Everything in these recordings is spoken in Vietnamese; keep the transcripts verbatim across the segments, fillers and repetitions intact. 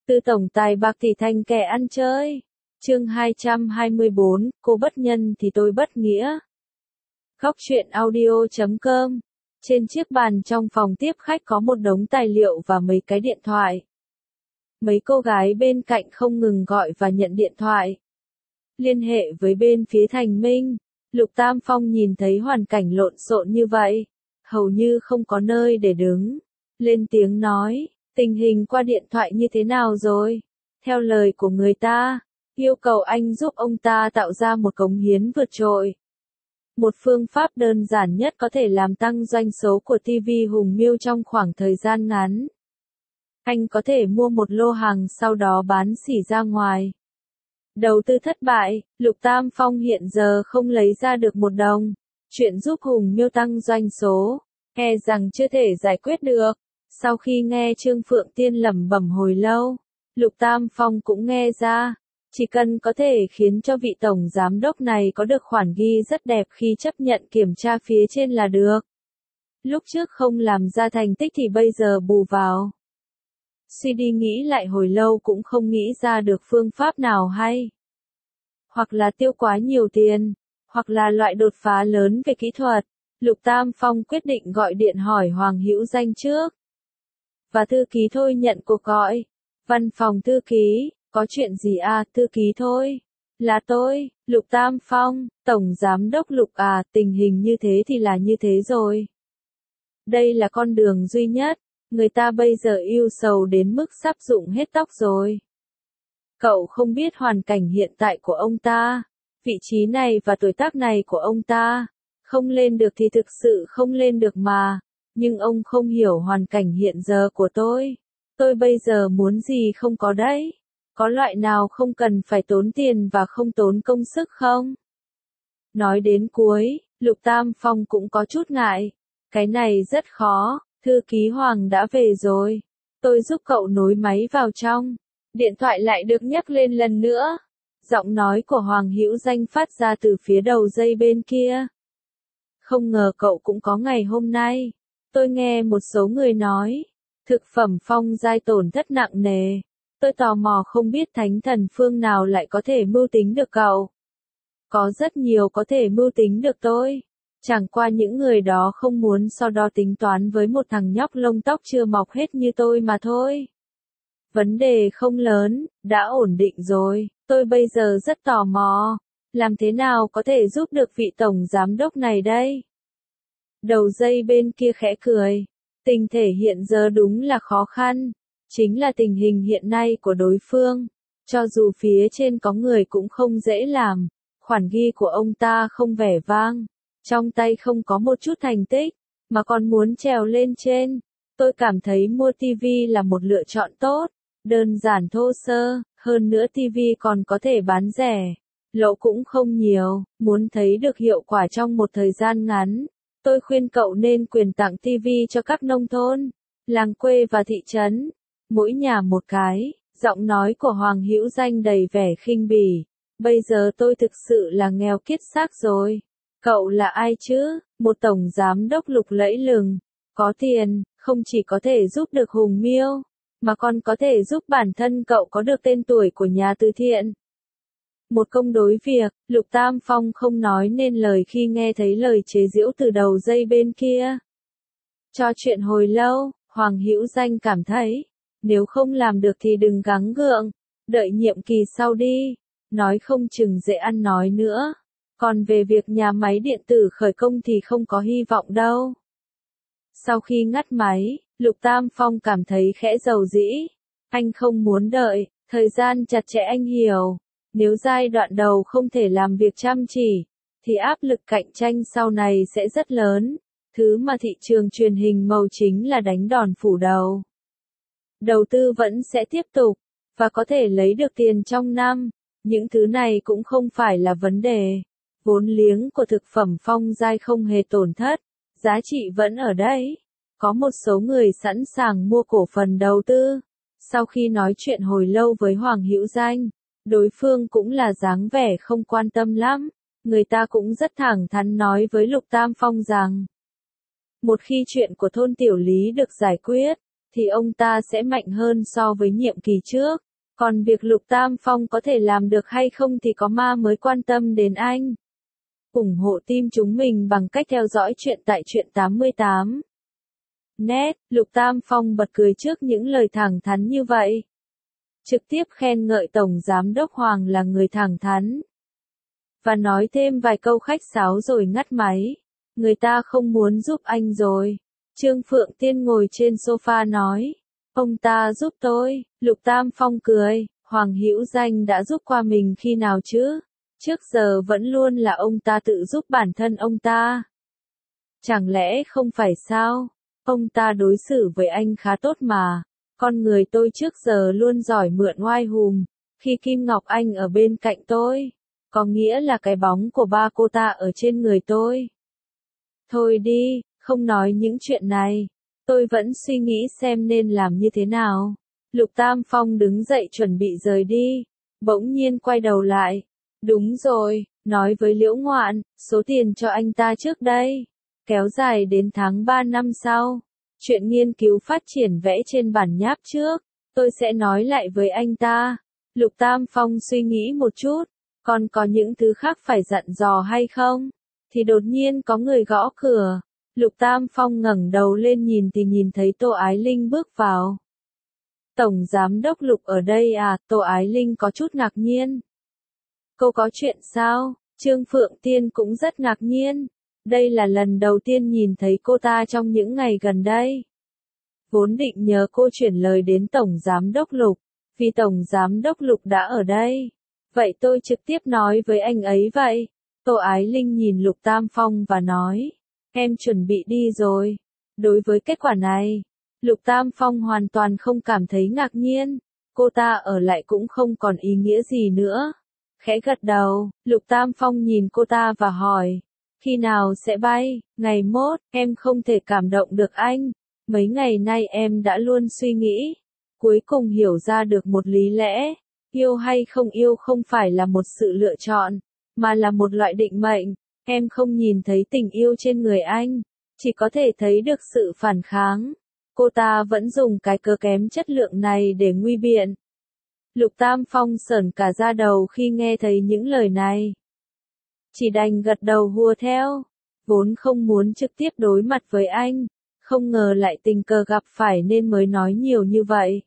Từ tổng tài bạc tỷ thành kẻ ăn chơi. Chương hai trăm hai mươi bốn, cô bất nhân thì tôi bất nghĩa. Góc truyện audio chấm com. Trên chiếc bàn trong phòng tiếp khách có một đống tài liệu và mấy cái điện thoại. Mấy cô gái bên cạnh không ngừng gọi và nhận điện thoại. Liên hệ với bên phía Thành Minh. Lục Tam Phong nhìn thấy hoàn cảnh lộn xộn như vậy, hầu như không có nơi để đứng. Lên tiếng nói, tình hình qua điện thoại như thế nào rồi? Theo lời của người ta, yêu cầu anh giúp ông ta tạo ra một cống hiến vượt trội. Một phương pháp đơn giản nhất có thể làm tăng doanh số của ti vi Hùng Miêu trong khoảng thời gian ngắn. Anh có thể mua một lô hàng sau đó bán xỉ ra ngoài. Đầu tư thất bại, Lục Tam Phong hiện giờ không lấy ra được một đồng. Chuyện giúp Hùng Miêu tăng doanh số, e rằng chưa thể giải quyết được. Sau khi nghe Trương Phượng Tiên lẩm bẩm hồi lâu, Lục Tam Phong cũng nghe ra. Chỉ cần có thể khiến cho vị tổng giám đốc này có được khoản ghi rất đẹp khi chấp nhận kiểm tra phía trên là được. Lúc trước không làm ra thành tích thì bây giờ bù vào. Suy đi nghĩ lại hồi lâu cũng không nghĩ ra được phương pháp nào hay. Hoặc là tiêu quá nhiều tiền, hoặc là loại đột phá lớn về kỹ thuật. Lục Tam Phong quyết định gọi điện hỏi Hoàng Hữu Danh trước. Và thư ký Thôi nhận cuộc gọi. Văn phòng thư ký, có chuyện gì à, thư ký Thôi? Là tôi, Lục Tam Phong, Tổng Giám đốc Lục à, tình hình như thế thì là như thế rồi. Đây là con đường duy nhất, người ta bây giờ yêu sầu đến mức sắp rụng hết tóc rồi. Cậu không biết hoàn cảnh hiện tại của ông ta, vị trí này và tuổi tác này của ông ta. Không lên được thì thực sự không lên được mà, nhưng ông không hiểu hoàn cảnh hiện giờ của tôi. Tôi bây giờ muốn gì không có đấy. Có loại nào không cần phải tốn tiền và không tốn công sức không? Nói đến cuối, Lục Tam Phong cũng có chút ngại. Cái này rất khó, thư ký Hoàng đã về rồi. Tôi giúp cậu nối máy vào trong. Điện thoại lại được nhắc lên lần nữa. Giọng nói của Hoàng Hữu Danh phát ra từ phía đầu dây bên kia. Không ngờ cậu cũng có ngày hôm nay. Tôi nghe một số người nói, thực phẩm Phong Giai tổn thất nặng nề. Tôi tò mò không biết thánh thần phương nào lại có thể mưu tính được cậu. Có rất nhiều có thể mưu tính được tôi. Chẳng qua những người đó không muốn so đo tính toán với một thằng nhóc lông tóc chưa mọc hết như tôi mà thôi. Vấn đề không lớn, đã ổn định rồi. Tôi bây giờ rất tò mò. Làm thế nào có thể giúp được vị tổng giám đốc này đây? Đầu dây bên kia khẽ cười. Tình thể hiện giờ đúng là khó khăn. Chính là tình hình hiện nay của đối phương. Cho dù phía trên có người cũng không dễ làm. Khoản ghi của ông ta không vẻ vang. Trong tay không có một chút thành tích. Mà còn muốn trèo lên trên. Tôi cảm thấy mua tivi là một lựa chọn tốt. Đơn giản thô sơ. Hơn nữa tivi còn có thể bán rẻ. Lỗ cũng không nhiều. Muốn thấy được hiệu quả trong một thời gian ngắn. Tôi khuyên cậu nên quyền tặng tivi cho các nông thôn, làng quê và thị trấn. Mỗi nhà một cái. Giọng nói của Hoàng Hữu Danh đầy vẻ khinh bỉ. Bây giờ tôi thực sự là nghèo kiết xác rồi. Cậu là ai chứ? Một tổng giám đốc lục lẫy lừng. Có tiền, không chỉ có thể giúp được Hùng Miêu, mà còn có thể giúp bản thân cậu có được tên tuổi của nhà từ thiện. Một công đối việc, Lục Tam Phong không nói nên lời khi nghe thấy lời chế giễu từ đầu dây bên kia. Cho chuyện hồi lâu, Hoàng Hữu Danh cảm thấy, nếu không làm được thì đừng gắng gượng, đợi nhiệm kỳ sau đi, nói không chừng dễ ăn nói nữa. Còn về việc nhà máy điện tử khởi công thì không có hy vọng đâu. Sau khi ngắt máy, Lục Tam Phong cảm thấy khẽ dầu dĩ. Anh không muốn đợi, thời gian chặt chẽ anh hiểu. Nếu giai đoạn đầu không thể làm việc chăm chỉ, thì áp lực cạnh tranh sau này sẽ rất lớn. Thứ mà thị trường truyền hình màu chính là đánh đòn phủ đầu. Đầu tư vẫn sẽ tiếp tục, và có thể lấy được tiền trong năm. Những thứ này cũng không phải là vấn đề. Vốn liếng của thực phẩm Phong Giai không hề tổn thất, giá trị vẫn ở đấy. Có một số người sẵn sàng mua cổ phần đầu tư. Sau khi nói chuyện hồi lâu với Hoàng Hữu Danh, đối phương cũng là dáng vẻ không quan tâm lắm. Người ta cũng rất thẳng thắn nói với Lục Tam Phong rằng, một khi chuyện của thôn Tiểu Lý được giải quyết, thì ông ta sẽ mạnh hơn so với nhiệm kỳ trước. Còn việc Lục Tam Phong có thể làm được hay không thì có ma mới quan tâm đến anh. ủng hộ team chúng mình bằng cách theo dõi chuyện tại truyện tám mươi tám. Net, Lục Tam Phong bật cười trước những lời thẳng thắn như vậy. Trực tiếp khen ngợi Tổng Giám đốc Hoàng là người thẳng thắn. Và nói thêm vài câu khách sáo rồi ngắt máy. Người ta không muốn giúp anh rồi. Trương Phượng Tiên ngồi trên sofa nói. Ông ta giúp tôi. Lục Tam Phong cười. Hoàng Hữu Danh đã giúp qua mình khi nào chứ? Trước giờ vẫn luôn là ông ta tự giúp bản thân ông ta. Chẳng lẽ không phải sao? Ông ta đối xử với anh khá tốt mà. Con người tôi trước giờ luôn giỏi mượn oai hùm. Khi Kim Ngọc Anh ở bên cạnh tôi, có nghĩa là cái bóng của ba cô ta ở trên người tôi. Thôi đi, không nói những chuyện này. Tôi vẫn suy nghĩ xem nên làm như thế nào. Lục Tam Phong đứng dậy chuẩn bị rời đi. Bỗng nhiên quay đầu lại. Đúng rồi, nói với Liễu Ngoạn, số tiền cho anh ta trước đây. Kéo dài đến tháng ba năm sau. Chuyện nghiên cứu phát triển vẽ trên bản nháp trước. Tôi sẽ nói lại với anh ta. Lục Tam Phong suy nghĩ một chút. Còn có những thứ khác phải dặn dò hay không? Thì đột nhiên có người gõ cửa. Lục Tam Phong ngẩng đầu lên nhìn thì nhìn thấy Tô Ái Linh bước vào. Tổng Giám đốc Lục ở đây à? Tô Ái Linh có chút ngạc nhiên. Cô có chuyện sao? Trương Phượng Tiên cũng rất ngạc nhiên. Đây là lần đầu tiên nhìn thấy cô ta trong những ngày gần đây. Vốn định nhờ cô chuyển lời đến Tổng Giám đốc Lục, vì Tổng Giám đốc Lục đã ở đây. Vậy tôi trực tiếp nói với anh ấy vậy. Tô Ái Linh nhìn Lục Tam Phong và nói, em chuẩn bị đi rồi. Đối với kết quả này, Lục Tam Phong hoàn toàn không cảm thấy ngạc nhiên. Cô ta ở lại cũng không còn ý nghĩa gì nữa. Khẽ gật đầu, Lục Tam Phong nhìn cô ta và hỏi, khi nào sẽ bay? Ngày mốt, em không thể cảm động được anh. Mấy ngày nay em đã luôn suy nghĩ. Cuối cùng hiểu ra được một lý lẽ. Yêu hay không yêu không phải là một sự lựa chọn, mà là một loại định mệnh. Em không nhìn thấy tình yêu trên người anh, chỉ có thể thấy được sự phản kháng. Cô ta vẫn dùng cái cớ kém chất lượng này để nguy biện. Lục Tam Phong sởn cả da đầu khi nghe thấy những lời này. Chỉ đành gật đầu hùa theo. Vốn không muốn trực tiếp đối mặt với anh, không ngờ lại tình cờ gặp phải nên mới nói nhiều như vậy.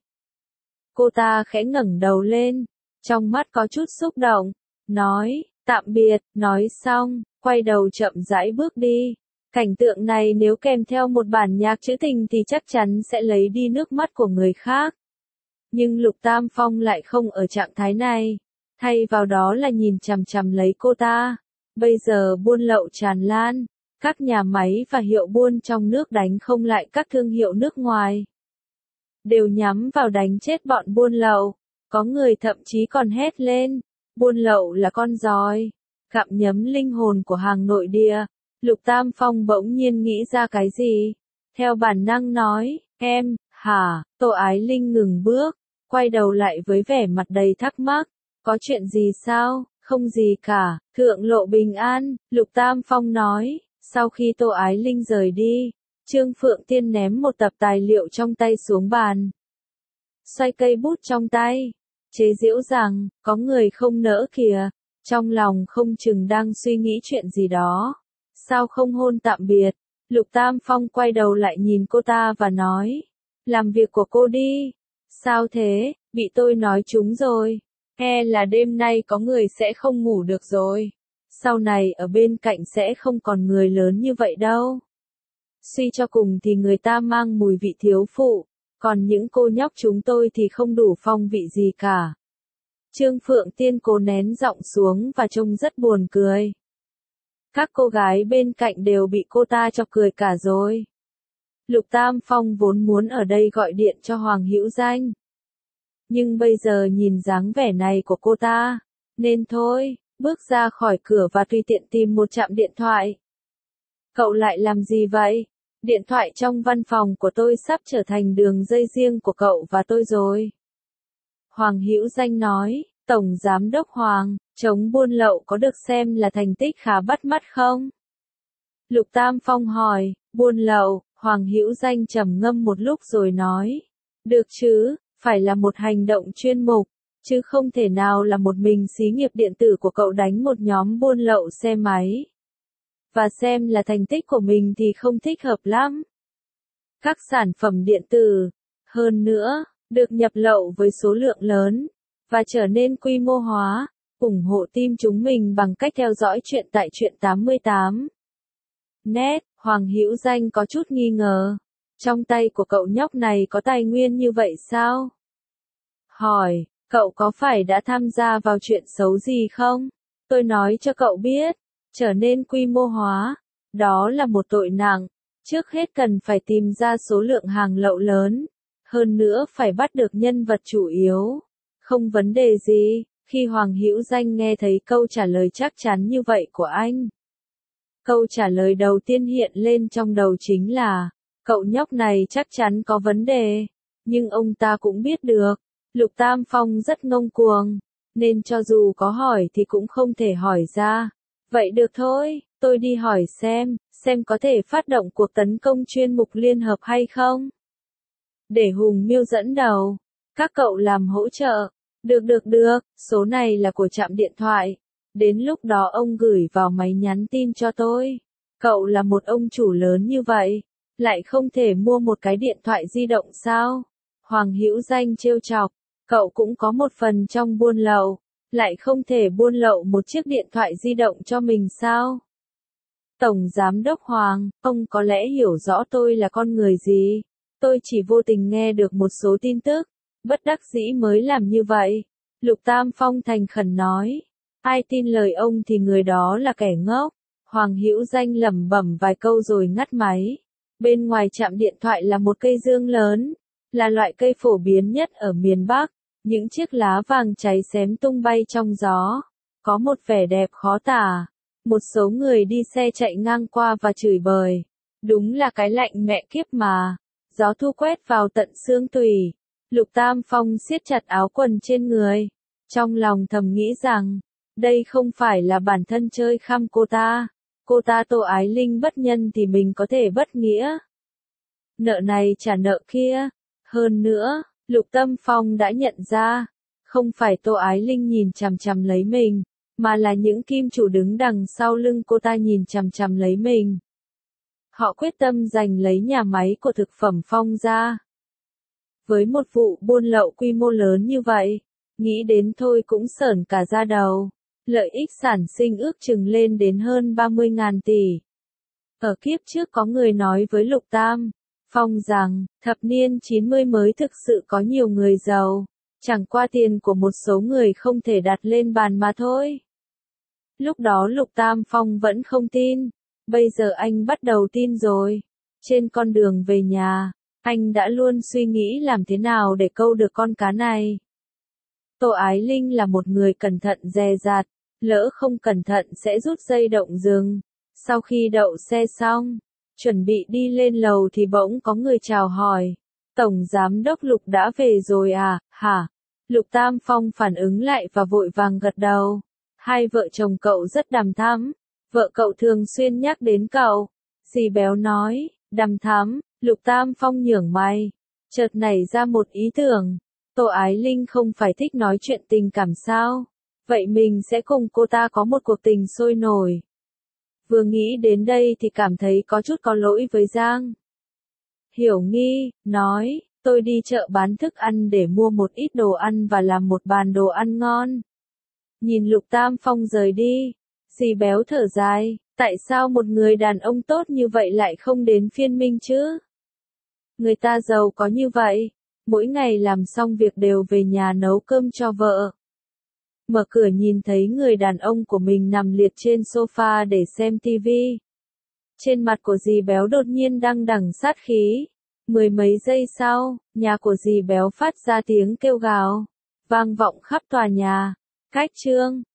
Cô ta khẽ ngẩng đầu lên, trong mắt có chút xúc động, nói, tạm biệt, nói xong, quay đầu chậm rãi bước đi. Cảnh tượng này nếu kèm theo một bản nhạc trữ tình thì chắc chắn sẽ lấy đi nước mắt của người khác. Nhưng Lục Tam Phong lại không ở trạng thái này, thay vào đó là nhìn chằm chằm lấy cô ta. Bây giờ buôn lậu tràn lan, các nhà máy và hiệu buôn trong nước đánh không lại các thương hiệu nước ngoài. Đều nhắm vào đánh chết bọn buôn lậu, có người thậm chí còn hét lên, buôn lậu là con giòi, gặm nhấm linh hồn của hàng nội địa. Lục Tam Phong bỗng nhiên nghĩ ra cái gì, theo bản năng nói, em, hả? Tô Ái Linh ngừng bước, quay đầu lại với vẻ mặt đầy thắc mắc, có chuyện gì sao? Không gì cả, thượng lộ bình an, Lục Tam Phong nói. Sau khi Tô Ái Linh rời đi, Trương Phượng Tiên ném một tập tài liệu trong tay xuống bàn. Xoay cây bút trong tay, chế giễu rằng, có người không nỡ kìa, trong lòng không chừng đang suy nghĩ chuyện gì đó. Sao không hôn tạm biệt? Lục Tam Phong quay đầu lại nhìn cô ta và nói, làm việc của cô đi. Sao thế, bị tôi nói trúng rồi. E là đêm nay có người sẽ không ngủ được rồi. Sau này ở bên cạnh sẽ không còn người lớn như vậy đâu. Suy cho cùng thì người ta mang mùi vị thiếu phụ, còn những cô nhóc chúng tôi thì không đủ phong vị gì cả. Trương Phượng Tiên cố nén giọng xuống và trông rất buồn cười. Các cô gái bên cạnh đều bị cô ta chọc cười cả rồi. Lục Tam Phong vốn muốn ở đây gọi điện cho Hoàng Hữu Danh. Nhưng bây giờ nhìn dáng vẻ này của cô ta, nên thôi, bước ra khỏi cửa và tùy tiện tìm một trạm điện thoại. Cậu lại làm gì vậy? Điện thoại trong văn phòng của tôi sắp trở thành đường dây riêng của cậu và tôi rồi. Hoàng Hữu Danh nói, Tổng Giám đốc Hoàng, chống buôn lậu có được xem là thành tích khá bắt mắt không? Lục Tam Phong hỏi, buôn lậu, Hoàng Hữu Danh trầm ngâm một lúc rồi nói. Được chứ, phải là một hành động chuyên mục, chứ không thể nào là một mình xí nghiệp điện tử của cậu đánh một nhóm buôn lậu xe máy. Và xem là thành tích của mình thì không thích hợp lắm. Các sản phẩm điện tử, hơn nữa, được nhập lậu với số lượng lớn, và trở nên quy mô hóa, ủng hộ team chúng mình bằng cách theo dõi chuyện tại Chuyện tám mươi tám. Net, Hoàng Hữu Danh có chút nghi ngờ. Trong tay của cậu nhóc này có tài nguyên như vậy sao? Hỏi, cậu có phải đã tham gia vào chuyện xấu gì không? Tôi nói cho cậu biết, trở nên quy mô hóa, đó là một tội nặng. Trước hết cần phải tìm ra số lượng hàng lậu lớn, hơn nữa phải bắt được nhân vật chủ yếu. Không vấn đề gì, khi Hoàng Hữu Danh nghe thấy câu trả lời chắc chắn như vậy của anh. Câu trả lời đầu tiên hiện lên trong đầu chính là, cậu nhóc này chắc chắn có vấn đề, nhưng ông ta cũng biết được, Lục Tam Phong rất ngông cuồng, nên cho dù có hỏi thì cũng không thể hỏi ra. Vậy được thôi, tôi đi hỏi xem, xem có thể phát động cuộc tấn công chuyên mục liên hợp hay không. Để Hùng Miêu dẫn đầu, các cậu làm hỗ trợ. Được được được, số này là của trạm điện thoại. Đến lúc đó ông gửi vào máy nhắn tin cho tôi. Cậu là một ông chủ lớn như vậy, lại không thể mua một cái điện thoại di động sao? Hoàng Hữu Danh trêu chọc, cậu cũng có một phần trong buôn lậu, lại không thể buôn lậu một chiếc điện thoại di động cho mình sao? Tổng Giám đốc Hoàng, ông có lẽ hiểu rõ tôi là con người gì. Tôi chỉ vô tình nghe được một số tin tức, bất đắc dĩ mới làm như vậy. Lục Tam Phong thành khẩn nói. Ai tin lời ông thì người đó là kẻ ngốc. Hoàng Hữu Danh lẩm bẩm vài câu rồi ngắt máy. Bên ngoài trạm điện thoại là một cây dương lớn, là loại cây phổ biến nhất ở miền Bắc. Những chiếc lá vàng cháy xém tung bay trong gió, có một vẻ đẹp khó tả. Một số người đi xe chạy ngang qua và chửi bới. Đúng là cái lạnh mẹ kiếp mà. Gió thu quét vào tận xương tủy. Lục Tam Phong siết chặt áo quần trên người. Trong lòng thầm nghĩ rằng, đây không phải là bản thân chơi khăm cô ta. Cô ta Tô Ái Linh bất nhân thì mình có thể bất nghĩa. Nợ này trả nợ kia. Hơn nữa, Lục Tâm Phong đã nhận ra, không phải Tô Ái Linh nhìn chằm chằm lấy mình, mà là những kim chủ đứng đằng sau lưng cô ta nhìn chằm chằm lấy mình. Họ quyết tâm giành lấy nhà máy của thực phẩm Phong ra. Với một vụ buôn lậu quy mô lớn như vậy, nghĩ đến thôi cũng sởn cả da đầu. Lợi ích sản sinh ước chừng lên đến hơn ba mươi ngàn tỷ. Ở kiếp trước có người nói với Lục Tam Phong rằng, thập niên chín mươi mới thực sự có nhiều người giàu, chẳng qua tiền của một số người không thể đặt lên bàn mà thôi. Lúc đó Lục Tam Phong vẫn không tin, bây giờ anh bắt đầu tin rồi. Trên con đường về nhà, anh đã luôn suy nghĩ làm thế nào để câu được con cá này. Tô Ái Linh là một người cẩn thận dè dặt, lỡ không cẩn thận sẽ rút dây động dừng. Sau khi đậu xe xong, chuẩn bị đi lên lầu thì bỗng có người chào hỏi. Tổng Giám đốc Lục đã về rồi à, hả? Lục Tam Phong phản ứng lại và vội vàng gật đầu. Hai vợ chồng cậu rất đằm thắm. Vợ cậu thường xuyên nhắc đến cậu. Dì Béo nói, đằm thắm. Lục Tam Phong nhướng mày. Chợt nảy ra một ý tưởng. Tô Ái Linh không phải thích nói chuyện tình cảm sao? Vậy mình sẽ cùng cô ta có một cuộc tình sôi nổi. Vừa nghĩ đến đây thì cảm thấy có chút có lỗi với Giang Hiểu Nghi, nói, tôi đi chợ bán thức ăn để mua một ít đồ ăn và làm một bàn đồ ăn ngon. Nhìn Lục Tam Phong rời đi, dì Béo thở dài, tại sao một người đàn ông tốt như vậy lại không đến phiên mình chứ? Người ta giàu có như vậy, mỗi ngày làm xong việc đều về nhà nấu cơm cho vợ. Mở cửa nhìn thấy người đàn ông của mình nằm liệt trên sofa để xem tivi. Trên mặt của dì Béo đột nhiên đằng đằng sát khí. Mười mấy giây sau, nhà của dì Béo phát ra tiếng kêu gào, vang vọng khắp tòa nhà. Cách chương